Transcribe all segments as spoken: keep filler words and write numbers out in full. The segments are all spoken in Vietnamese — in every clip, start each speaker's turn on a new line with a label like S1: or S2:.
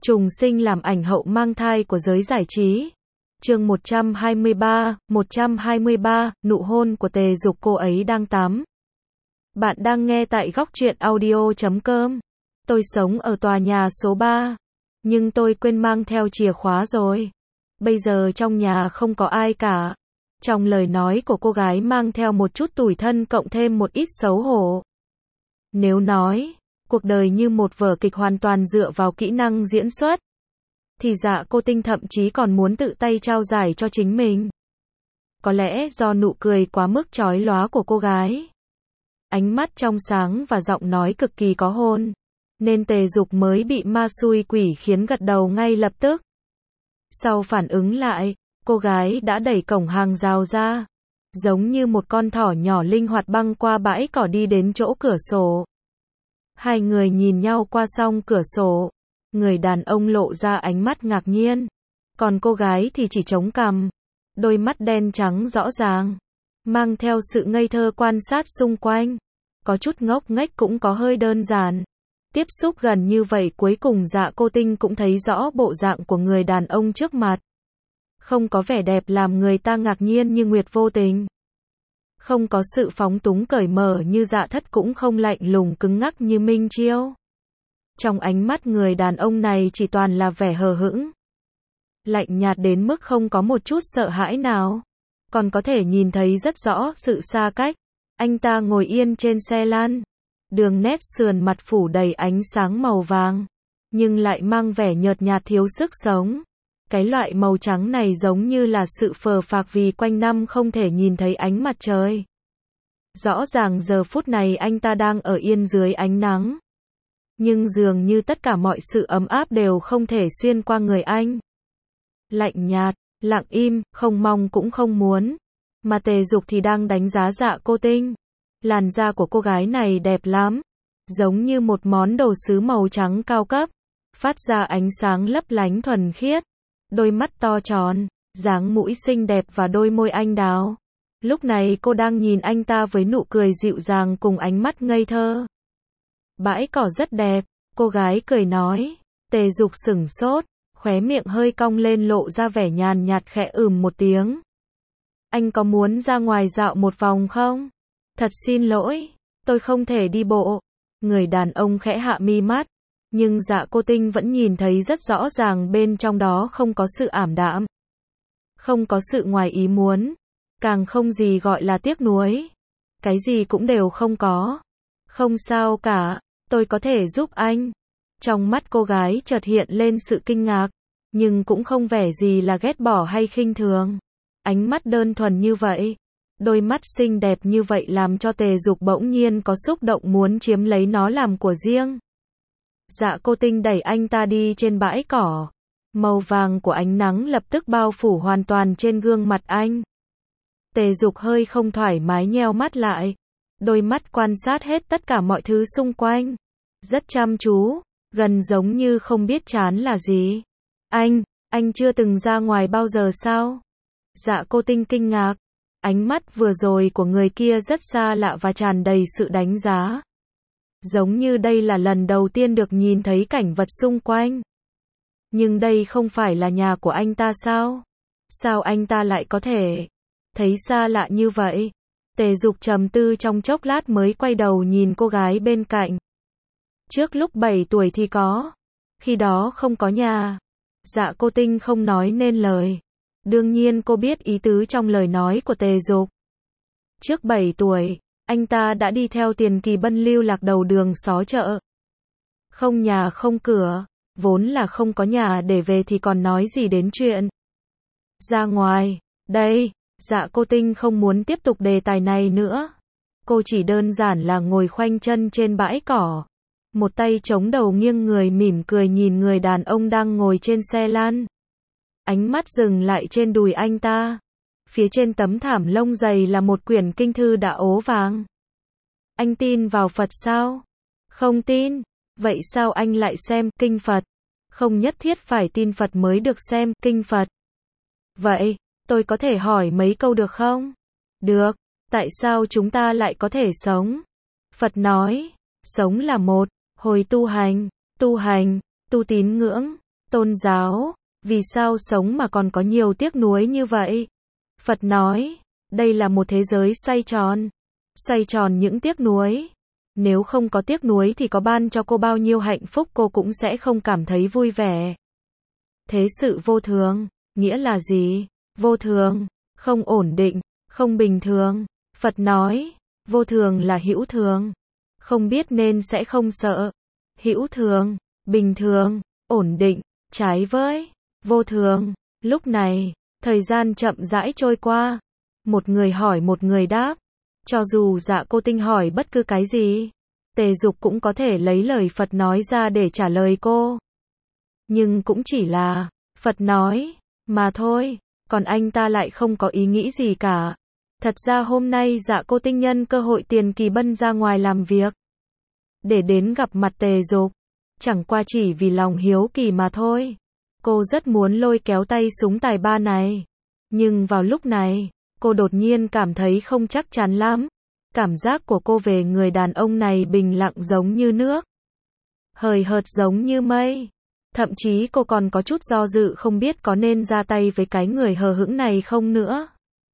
S1: Trùng sinh làm ảnh hậu mang thai của giới giải trí. Chương một trăm hai mươi ba, một trăm hai mươi ba, nụ hôn của Tề Dục, cô ấy đang tắm. Bạn đang nghe tại góc truyện audio chấm com. Tôi sống ở tòa nhà số ba, nhưng tôi quên mang theo chìa khóa rồi. Bây giờ trong nhà không có ai cả. Trong lời nói của cô gái mang theo một chút tủi thân cộng thêm một ít xấu hổ. Nếu nói, cuộc đời như một vở kịch hoàn toàn dựa vào kỹ năng diễn xuất, thì Dạ Cô Tinh thậm chí còn muốn tự tay trao giải cho chính mình. Có lẽ do nụ cười quá mức chói lóa của cô gái, ánh mắt trong sáng và giọng nói cực kỳ có hồn, nên Tề Dục mới bị ma xui quỷ khiến gật đầu ngay lập tức. Sau phản ứng lại, cô gái đã đẩy cổng hàng rào ra, giống như một con thỏ nhỏ linh hoạt băng qua bãi cỏ đi đến chỗ cửa sổ. Hai người nhìn nhau qua song cửa sổ, người đàn ông lộ ra ánh mắt ngạc nhiên, còn cô gái thì chỉ chống cằm, đôi mắt đen trắng rõ ràng, mang theo sự ngây thơ quan sát xung quanh, có chút ngốc nghếch cũng có hơi đơn giản. Tiếp xúc gần như vậy cuối cùng Dạ Cô Tinh cũng thấy rõ bộ dạng của người đàn ông trước mặt. Không có vẻ đẹp làm người ta ngạc nhiên như Nguyệt Vô Tình. Không có sự phóng túng cởi mở như Dạ Thất, cũng không lạnh lùng cứng ngắc như Minh Chiêu. Trong ánh mắt người đàn ông này chỉ toàn là vẻ hờ hững, lạnh nhạt đến mức không có một chút sợ hãi nào. Còn có thể nhìn thấy rất rõ sự xa cách. Anh ta ngồi yên trên xe lăn, đường nét sườn mặt phủ đầy ánh sáng màu vàng, nhưng lại mang vẻ nhợt nhạt thiếu sức sống. Cái loại màu trắng này giống như là sự phờ phạc vì quanh năm không thể nhìn thấy ánh mặt trời. Rõ ràng giờ phút này anh ta đang ở yên dưới ánh nắng, nhưng dường như tất cả mọi sự ấm áp đều không thể xuyên qua người anh. Lạnh nhạt, lặng im, không mong cũng không muốn. Mà Tề Dục thì đang đánh giá Dạ Cô Tinh. Làn da của cô gái này đẹp lắm, giống như một món đồ sứ màu trắng cao cấp, phát ra ánh sáng lấp lánh thuần khiết. Đôi mắt to tròn, dáng mũi xinh đẹp và đôi môi anh đào. Lúc này cô đang nhìn anh ta với nụ cười dịu dàng cùng ánh mắt ngây thơ. Bãi cỏ rất đẹp, cô gái cười nói. Tề Dục sửng sốt, khóe miệng hơi cong lên lộ ra vẻ nhàn nhạt khẽ ừm một tiếng. Anh có muốn ra ngoài dạo một vòng không? Thật xin lỗi, tôi không thể đi bộ. Người đàn ông khẽ hạ mi mắt, nhưng Dạ Cô Tinh vẫn nhìn thấy rất rõ ràng bên trong đó không có sự ảm đạm, không có sự ngoài ý muốn, càng không gì gọi là tiếc nuối. Cái gì cũng đều không có. Không sao cả, tôi có thể giúp anh. Trong mắt cô gái chợt hiện lên sự kinh ngạc, nhưng cũng không vẻ gì là ghét bỏ hay khinh thường. Ánh mắt đơn thuần như vậy, đôi mắt xinh đẹp như vậy làm cho Tề Dục bỗng nhiên có xúc động muốn chiếm lấy nó làm của riêng. Dạ Cô Tinh đẩy anh ta đi trên bãi cỏ. Màu vàng của ánh nắng lập tức bao phủ hoàn toàn trên gương mặt anh. Tề Dục hơi không thoải mái nheo mắt lại, đôi mắt quan sát hết tất cả mọi thứ xung quanh, rất chăm chú, gần giống như không biết chán là gì. Anh, anh chưa từng ra ngoài bao giờ sao? Dạ Cô Tinh kinh ngạc, ánh mắt vừa rồi của người kia rất xa lạ và tràn đầy sự đánh giá. Giống như đây là lần đầu tiên được nhìn thấy cảnh vật xung quanh. Nhưng đây không phải là nhà của anh ta sao? Sao anh ta lại có thể thấy xa lạ như vậy? Tề Dục trầm tư trong chốc lát mới quay đầu nhìn cô gái bên cạnh. Trước lúc bảy tuổi thì có, khi đó không có nhà. Dạ Cô Tinh không nói nên lời. Đương nhiên cô biết ý tứ trong lời nói của Tề Dục. Trước bảy tuổi, anh ta đã đi theo Tiền Kỳ Bân lưu lạc đầu đường xó chợ. Không nhà không cửa, vốn là không có nhà để về thì còn nói gì đến chuyện ra ngoài. Đây, Dạ Cô Tinh không muốn tiếp tục đề tài này nữa. Cô chỉ đơn giản là ngồi khoanh chân trên bãi cỏ, một tay chống đầu nghiêng người mỉm cười nhìn người đàn ông đang ngồi trên xe lăn. Ánh mắt dừng lại trên đùi anh ta. Phía trên tấm thảm lông dày là một quyển kinh thư đã ố vàng. Anh tin vào Phật sao? Không tin. Vậy sao anh lại xem kinh Phật? Không nhất thiết phải tin Phật mới được xem kinh Phật. Vậy, tôi có thể hỏi mấy câu được không? Được. Tại sao chúng ta lại có thể sống? Phật nói, sống là một, hồi tu hành, tu hành, tu tín ngưỡng, tôn giáo, vì sao sống mà còn có nhiều tiếc nuối như vậy? Phật nói, đây là một thế giới xoay tròn, xoay tròn những tiếc nuối. Nếu không có tiếc nuối thì có ban cho cô bao nhiêu hạnh phúc cô cũng sẽ không cảm thấy vui vẻ. Thế sự vô thường, nghĩa là gì? Vô thường, không ổn định, không bình thường. Phật nói, vô thường là hữu thường. Không biết nên sẽ không sợ. Hữu thường, bình thường, ổn định, trái với vô thường. Lúc này, thời gian chậm rãi trôi qua. Một người hỏi một người đáp. Cho dù Dạ Cô Tinh hỏi bất cứ cái gì, Tề Dục cũng có thể lấy lời Phật nói ra để trả lời cô. Nhưng cũng chỉ là Phật nói mà thôi, còn anh ta lại không có ý nghĩ gì cả. Thật ra hôm nay Dạ Cô Tinh nhân cơ hội Tiền Kỳ Bân ra ngoài làm việc, để đến gặp mặt Tề Dục, chẳng qua chỉ vì lòng hiếu kỳ mà thôi. Cô rất muốn lôi kéo tay súng tài ba này. Nhưng vào lúc này, cô đột nhiên cảm thấy không chắc chắn lắm. Cảm giác của cô về người đàn ông này bình lặng giống như nước, hời hợt giống như mây. Thậm chí cô còn có chút do dự không biết có nên ra tay với cái người hờ hững này không nữa.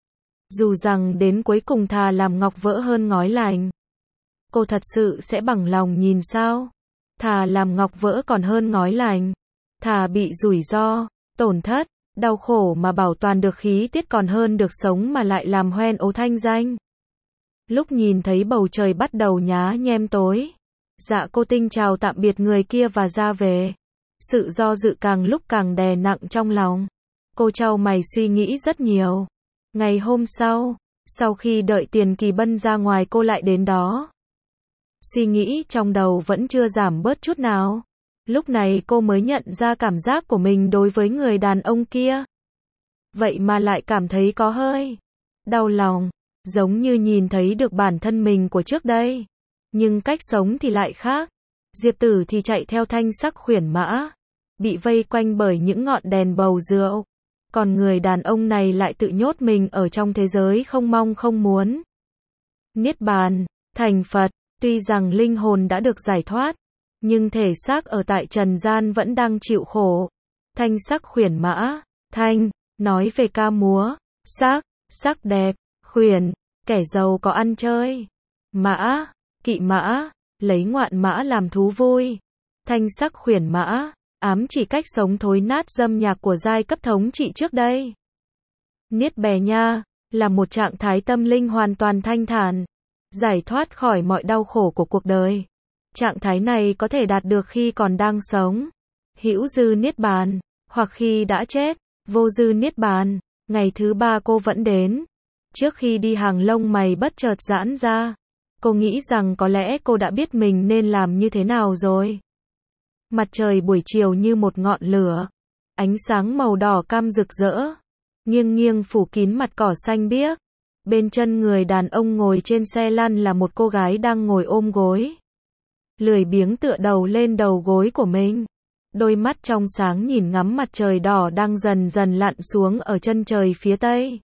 S1: Dù rằng đến cuối cùng thà làm ngọc vỡ hơn ngói lành. Cô thật sự sẽ bằng lòng nhìn sao? Thà làm ngọc vỡ còn hơn ngói lành. Thà bị rủi ro, tổn thất, đau khổ mà bảo toàn được khí tiết còn hơn được sống mà lại làm hoen ố thanh danh. Lúc nhìn thấy bầu trời bắt đầu nhá nhem tối, Dạ Cô Tinh chào tạm biệt người kia và ra về. Sự do dự càng lúc càng đè nặng trong lòng. Cô chau mày suy nghĩ rất nhiều. Ngày hôm sau, sau khi đợi Tiền Kỳ Bân ra ngoài cô lại đến đó. Suy nghĩ trong đầu vẫn chưa giảm bớt chút nào. Lúc này cô mới nhận ra cảm giác của mình đối với người đàn ông kia. Vậy mà lại cảm thấy có hơi đau lòng, giống như nhìn thấy được bản thân mình của trước đây. Nhưng cách sống thì lại khác. Diệp Tử thì chạy theo thanh sắc khuyển mã, bị vây quanh bởi những ngọn đèn bầu rượu. Còn người đàn ông này lại tự nhốt mình ở trong thế giới không mong không muốn. Niết bàn, thành Phật, tuy rằng linh hồn đã được giải thoát, nhưng thể xác ở tại trần gian vẫn đang chịu khổ. Thanh sắc khuyển mã, thanh, nói về ca múa, sắc, sắc đẹp, khuyển, kẻ giàu có ăn chơi. Mã, kỵ mã, lấy ngoạn mã làm thú vui. Thanh sắc khuyển mã, ám chỉ cách sống thối nát dâm nhạc của giai cấp thống trị trước đây. Niết bè nha, là một trạng thái tâm linh hoàn toàn thanh thản, giải thoát khỏi mọi đau khổ của cuộc đời. Trạng thái này có thể đạt được khi còn đang sống, hữu dư niết bàn, hoặc khi đã chết, vô dư niết bàn. Ngày thứ ba cô vẫn đến. Trước khi đi hàng lông mày bất chợt giãn ra. Cô nghĩ rằng có lẽ cô đã biết mình nên làm như thế nào rồi. Mặt trời buổi chiều như một ngọn lửa, ánh sáng màu đỏ cam rực rỡ, nghiêng nghiêng phủ kín mặt cỏ xanh biếc. Bên chân người đàn ông ngồi trên xe lăn là một cô gái đang ngồi ôm gối, lười biếng tựa đầu lên đầu gối của mình. Đôi mắt trong sáng nhìn ngắm mặt trời đỏ đang dần dần lặn xuống ở chân trời phía tây,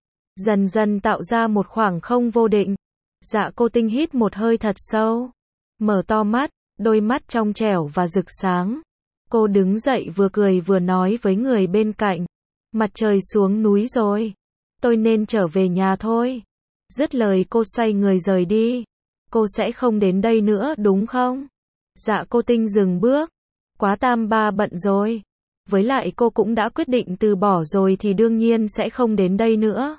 S1: dần dần tạo ra một khoảng không vô định. Dạ Cô Tinh hít một hơi thật sâu, mở to mắt, đôi mắt trong trẻo và rực sáng. Cô đứng dậy vừa cười vừa nói với người bên cạnh, mặt trời xuống núi rồi, tôi nên trở về nhà thôi. Dứt lời cô xoay người rời đi. Cô sẽ không đến đây nữa đúng không? Dạ Cô Tinh dừng bước, quá tam ba bận rồi. Với lại cô cũng đã quyết định từ bỏ rồi thì đương nhiên sẽ không đến đây nữa.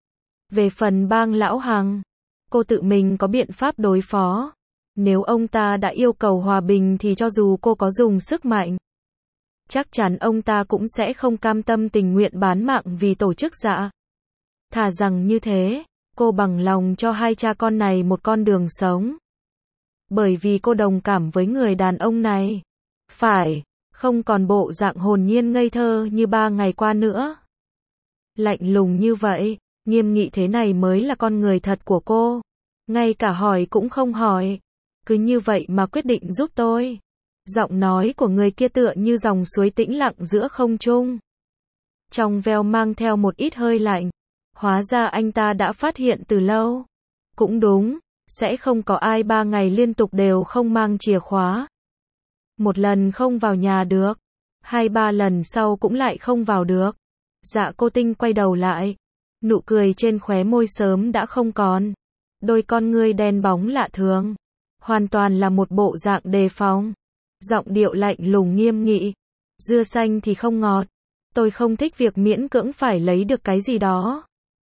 S1: Về phần Bang Lão Hằng, cô tự mình có biện pháp đối phó. Nếu ông ta đã yêu cầu hòa bình thì cho dù cô có dùng sức mạnh, chắc chắn ông ta cũng sẽ không cam tâm tình nguyện bán mạng vì tổ chức Dạ. Thà rằng như thế, cô bằng lòng cho hai cha con này một con đường sống. Bởi vì cô đồng cảm với người đàn ông này. Phải, không còn bộ dạng hồn nhiên ngây thơ như ba ngày qua nữa. Lạnh lùng như vậy, nghiêm nghị thế này mới là con người thật của cô. Ngay cả hỏi cũng không hỏi. Cứ như vậy mà quyết định giúp tôi. Giọng nói của người kia tựa như dòng suối tĩnh lặng giữa không trung. Trong veo mang theo một ít hơi lạnh. Hóa ra anh ta đã phát hiện từ lâu. Cũng đúng, sẽ không có ai ba ngày liên tục đều không mang chìa khóa. Một lần không vào nhà được. Hai ba lần sau cũng lại không vào được. Dạ Cô Tinh quay đầu lại. Nụ cười trên khóe môi sớm đã không còn. Đôi con ngươi đen bóng lạ thường. Hoàn toàn là một bộ dạng đề phòng. Giọng điệu lạnh lùng nghiêm nghị. Dưa xanh thì không ngọt. Tôi không thích việc miễn cưỡng phải lấy được cái gì đó.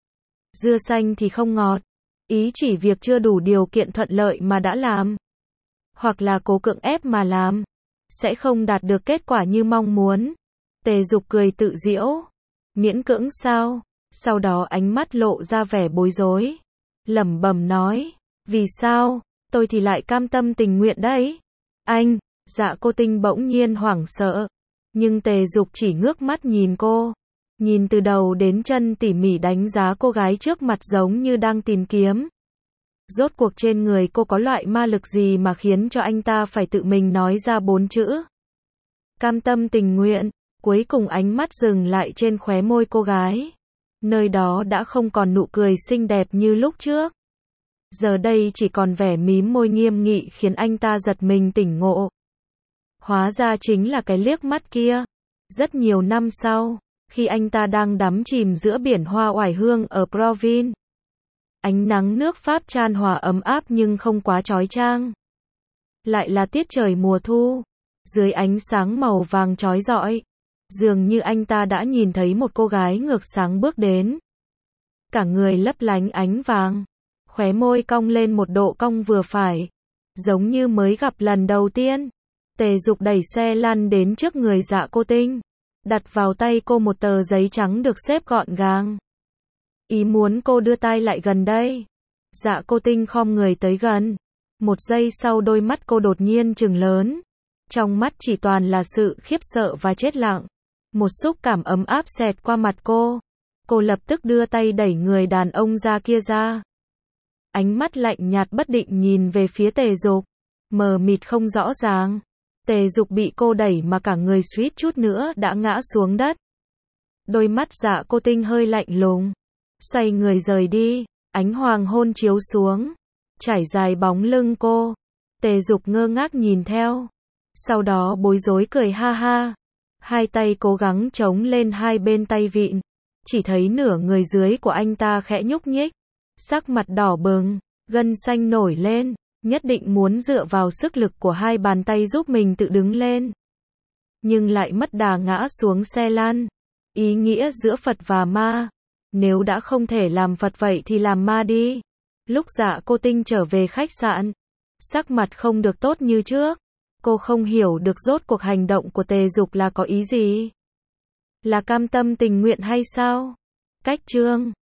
S1: Dưa xanh thì không ngọt. Ý chỉ việc chưa đủ điều kiện thuận lợi mà đã làm. Hoặc là cố cưỡng ép mà làm. Sẽ không đạt được kết quả như mong muốn. Tề Dục cười tự giễu. Miễn cưỡng sao? Sau đó ánh mắt lộ ra vẻ bối rối. Lẩm bẩm nói. Vì sao? Tôi thì lại cam tâm tình nguyện đấy. Anh, Dạ Cô Tinh bỗng nhiên hoảng sợ. Nhưng Tề Dục chỉ ngước mắt nhìn cô. Nhìn từ đầu đến chân tỉ mỉ đánh giá cô gái trước mặt giống như đang tìm kiếm. Rốt cuộc trên người cô có loại ma lực gì mà khiến cho anh ta phải tự mình nói ra bốn chữ. Cam tâm tình nguyện. Cuối cùng ánh mắt dừng lại trên khóe môi cô gái. Nơi đó đã không còn nụ cười xinh đẹp như lúc trước. Giờ đây chỉ còn vẻ mím môi nghiêm nghị khiến anh ta giật mình tỉnh ngộ. Hóa ra chính là cái liếc mắt kia. Rất nhiều năm sau, khi anh ta đang đắm chìm giữa biển hoa oải hương ở Provence. Ánh nắng nước Pháp chan hòa ấm áp nhưng không quá chói chang. Lại là tiết trời mùa thu. Dưới ánh sáng màu vàng chói rọi. Dường như anh ta đã nhìn thấy một cô gái ngược sáng bước đến. Cả người lấp lánh ánh vàng. Khóe môi cong lên một độ cong vừa phải. Giống như mới gặp lần đầu tiên. Tề Dục đẩy xe lăn đến trước người Dạ Cô Tinh. Đặt vào tay cô một tờ giấy trắng được xếp gọn gàng. Ý muốn cô đưa tay lại gần đây. Dạ Cô Tinh khom người tới gần. Một giây sau đôi mắt cô đột nhiên trừng lớn. Trong mắt chỉ toàn là sự khiếp sợ và chết lặng. Một xúc cảm ấm áp xẹt qua mặt cô. Cô lập tức đưa tay đẩy người đàn ông ra kia ra. Ánh mắt lạnh nhạt bất định nhìn về phía Tề Dục. Mờ mịt không rõ ràng. Tề Dục bị cô đẩy mà cả người suýt chút nữa đã ngã xuống đất. Đôi mắt Dạ Cô Tinh hơi lạnh lùng. Xoay người rời đi. Ánh hoàng hôn chiếu xuống. Trải dài bóng lưng cô. Tề Dục ngơ ngác nhìn theo. Sau đó bối rối cười ha ha. Hai tay cố gắng chống lên hai bên tay vịn. Chỉ thấy nửa người dưới của anh ta khẽ nhúc nhích. Sắc mặt đỏ bừng, gân xanh nổi lên. Nhất định muốn dựa vào sức lực của hai bàn tay giúp mình tự đứng lên. Nhưng lại mất đà ngã xuống xe lăn. Ý nghĩa giữa Phật và ma. Nếu đã không thể làm Phật vậy thì làm ma đi. Lúc Dạ Cô Tinh trở về khách sạn. Sắc mặt không được tốt như trước. Cô không hiểu được rốt cuộc hành động của Tề Dục là có ý gì. Là cam tâm tình nguyện hay sao? Cách chương